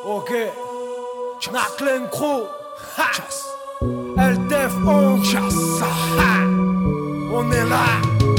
Ok. Naklen Crew. LTF 11. On est là.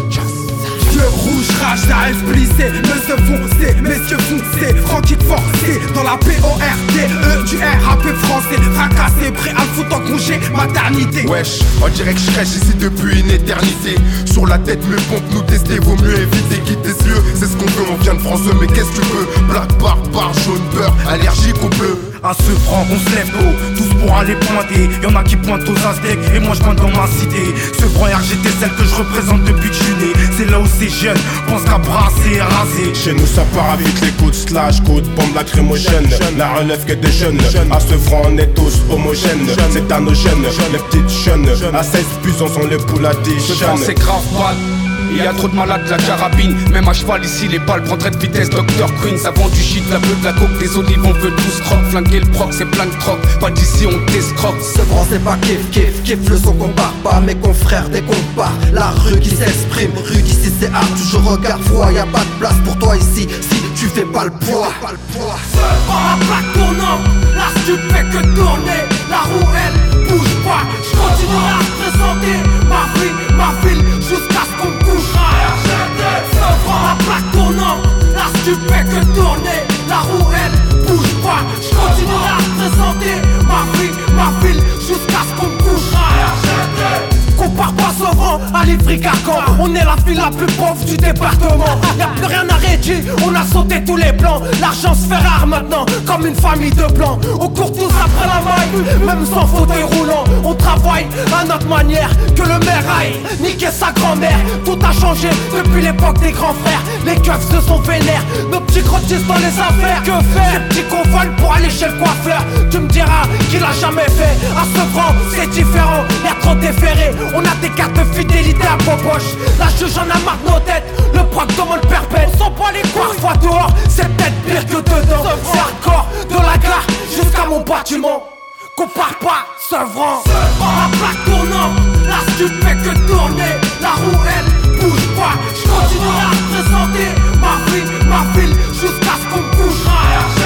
Yeux rouges, rage, d'arrive blissé, me se foncer, messieurs foncés, franquis forcé, dans la PORT, du RAP français, fracassé, prêt à le foutre en congé, maternité. Wesh, on dirait que je crèche ici depuis une éternité. Sur la tête me pompe, nous tester, vaut mieux éviter, quitter ce lieu. C'est ce qu'on veut, on vient de France, mais qu'est-ce que tu veux? Black bar, jaune beurre, allergique au bleu. À ce franc, on se lève tôt, tous pour aller pointer. Y'en a qui pointent aux Aztecs, et moi je pointe dans ma cité. Ce franc RGT, celle que je représente depuis que je suis né. C'est là où c'est jeune, pense qu'à brasser et raser. Chez nous ça part avec les codes slash, code bombe lacrymogène. La relève que des jeunes, à ce franc on est tous homogènes. C'est à nos jeunes, les petites jeunes. À 16 puissants sont les poules à 10 Ce franc c'est grave mal. Il y a trop de malades, la carabine. Même à cheval ici, les balles prendraient de vitesse. Dr. Queen, ça vend du shit, la beuh, de la coke, des olives, on veut tous croc. Flinguer le proc, c'est plein de troc. Pas d'ici, on t'escroque. Ce franc c'est pas kiff, kiff, kiff le son qu'on part pas. Mes confrères dès qu'on part, la rue qui s'exprime. Rue d'ici c'est art, toujours regard froid. Y'a pas de place pour toi ici, si tu fais pas le poids. Par la plaque tournante, là tu fais que tourner. La roue elle bouge pas. J'continuerai à représenter ma ville jusqu'à ce qu'on me couchera. Par la plaque tournante, là tu fais que tourner. La roue elle bouge pas. J'continuerai à représenter ma ville jusqu'à ce qu'on me couchera. Compare pas Sevran à Livry-Carcan. On est la ville la plus pauvre du département. Y'a plus rien à réduire, on a sauté tous les plans. L'argent se fait rare maintenant, comme une famille de blancs. On court tous après la maille, même sans fauteuil roulant. On travaille à notre manière, que le maire aille niquer sa grand-mère. Tout a changé depuis l'époque des grands frères. Les keufs se sont vénères, nos petits grottissent dans les affaires. Que faire? Ces petits qu'on vole pour aller chez le coiffeur. Tu me diras qu'il a jamais fait. À Sevran c'est différent, y'a trop déféré. On a des cartes de fidélité à poche. La juge en a marre de nos têtes. Le proc demande perpète. On s'en bat les couilles. Parfois dehors, c'est peut-être pire que dedans. C'est hardcore, de la gare jusqu'à mon bâtiment. Compare pas, Sevran. Par la plaque tournante, là tu fais que tourner. La roue elle bouge pas. J'continuerai à représenter ma ville jusqu'à ce qu'on me couchera.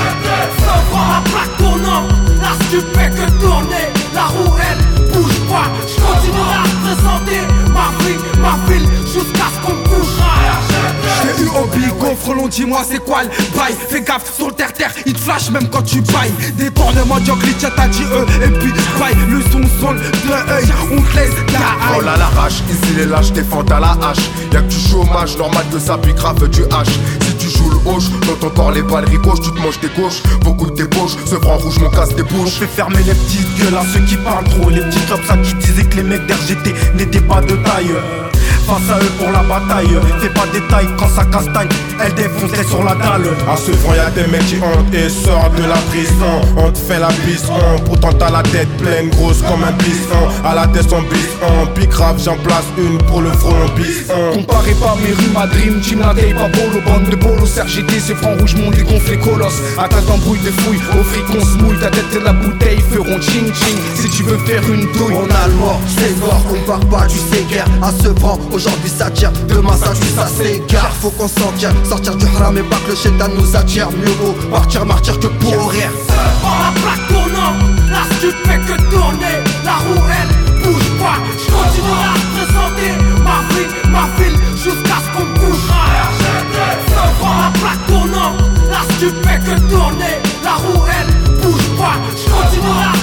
Par la plaque tournante, là tu fais que tourner. La roue elle bouge pas. J'continuerai à représenter ma ville jusqu'à ce qu'on me couchera. J't'ai eu au bigot, frelon, dis-moi c'est quoi le bail. Fais gaffe sur le terre-terre, il te flash même quand tu bailles. Détournement d'Anglicia, t'as dit et puis baille. Le son sonne de l'œil, on te laisse ta haine. Oh là l'arrache, ici les lâches défendent à la hache. Y'a que du chômage, normal que ça puis grave du hache. Si tu joues le hoche, dans ton corps les balles ricochent. Tu te manges tes gauches, beaucoup de débauches. Ce franc rouge mon casse des bouches. On fait fermer les petites gueules à ceux qui parlent trop. Les petits clubs ça qui disaient que les mecs d'RGT n'étaient pas de taille. Face à eux pour la bataille, fais pas détail quand ça castagne, elle défoncerait sur la dalle. À ce franc y'a des mecs qui hontent et sortent de la prison. On te fait la bise, pourtant t'as la tête pleine, grosse comme un piston. À la tête son bison, pique grave j'en place une pour le front bison. Comparez pas mes rues, ma dream, team la day, pas bolo, bande de bolos, RGT, c'est franc rouge, mon dégonflé colosse. Attaque d'embrouille de fouilles, au fric on se mouille, ta tête et la bouteille feront ching ching. Si tu veux faire une douille, on a le mort, c'est mort, compare pas, tu sais guère. À ce franc, aujourd'hui ça tire, demain ça tue, ça s'égare. Faut qu'on s'en tire, sortir du haram et pas que le shaitan nous attire. Mieux vaut partir martyr que pourrir. Par la plaque tournante, là tu fais que tourner. La roue elle bouge pas. J'continuerai à représenter ma ville jusqu'à ce qu'on me couchera. Par la plaque tournante, là tu fais que tourner. La roue elle bouge pas. J'continuerai à